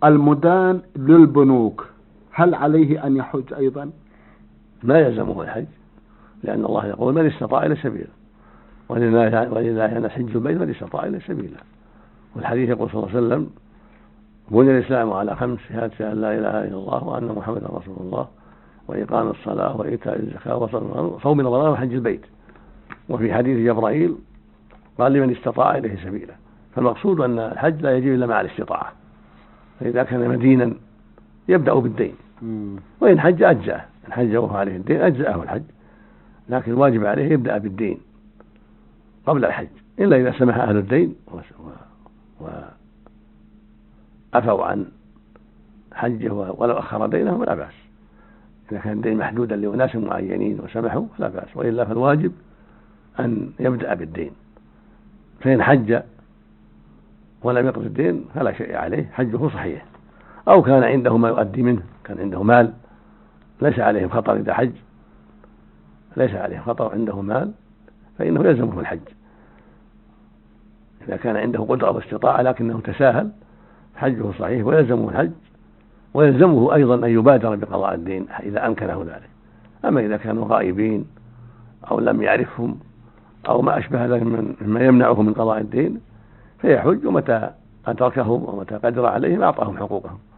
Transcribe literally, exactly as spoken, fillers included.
المدان للبنوك هل عليه أن يحج أيضا؟ ما يلزمه الحج، لأن الله يقول من استطاع إلى سبيله، ولله أن حج البيت من استطاع إلى سبيله. والحديث يقول صلى الله عليه وسلم بني الإسلام على خمس: شهادة أن لا إله إلا الله وأن محمدا رسول الله وإقام الصلاة وإيتاء الزكاة وصوم رمضان وحج البيت. وفي حديث جبرائيل قال لمن استطاع إليه سبيلا. فالمقصود أن الحج لا يجب إلا مع الاستطاعة، فإذا كان مدينا يبدأ بالدين، وإن حج أجزأه، إن حج وهو عليه الدين أجزأه الحج، لكن الواجب عليه يبدأ بالدين قبل الحج، إلا إذا سمح أهل الدين وعفوا عن حجه ولو أخر دينه فلا بأس. إذا كان الدين محدودا لأناس معينين وسمحوا فلا بأس، وإلا فالواجب أن يبدأ بالدين. فإن حج ولم يقض الدين فلا شيء عليه، حجه صحيح. أو كان عنده ما يؤدي منه، كان عنده مال ليس عليه خطر، إذا حج ليس عليه خطر عنده مال فإنه يلزمه الحج. إذا كان عنده قدرة واستطاعة لكنه تساهل حجه صحيح ويلزمه الحج، ويلزمه أيضا أن يبادر بقضاء الدين إذا أمكنه ذلك. أما إذا كانوا غائبين أو لم يعرفهم أو ما أشبه ذلك مما يمنعه من قضاء الدين فيحج، ومتى أدركهم ومتى قدر عليهم أعطاهم حقوقهم.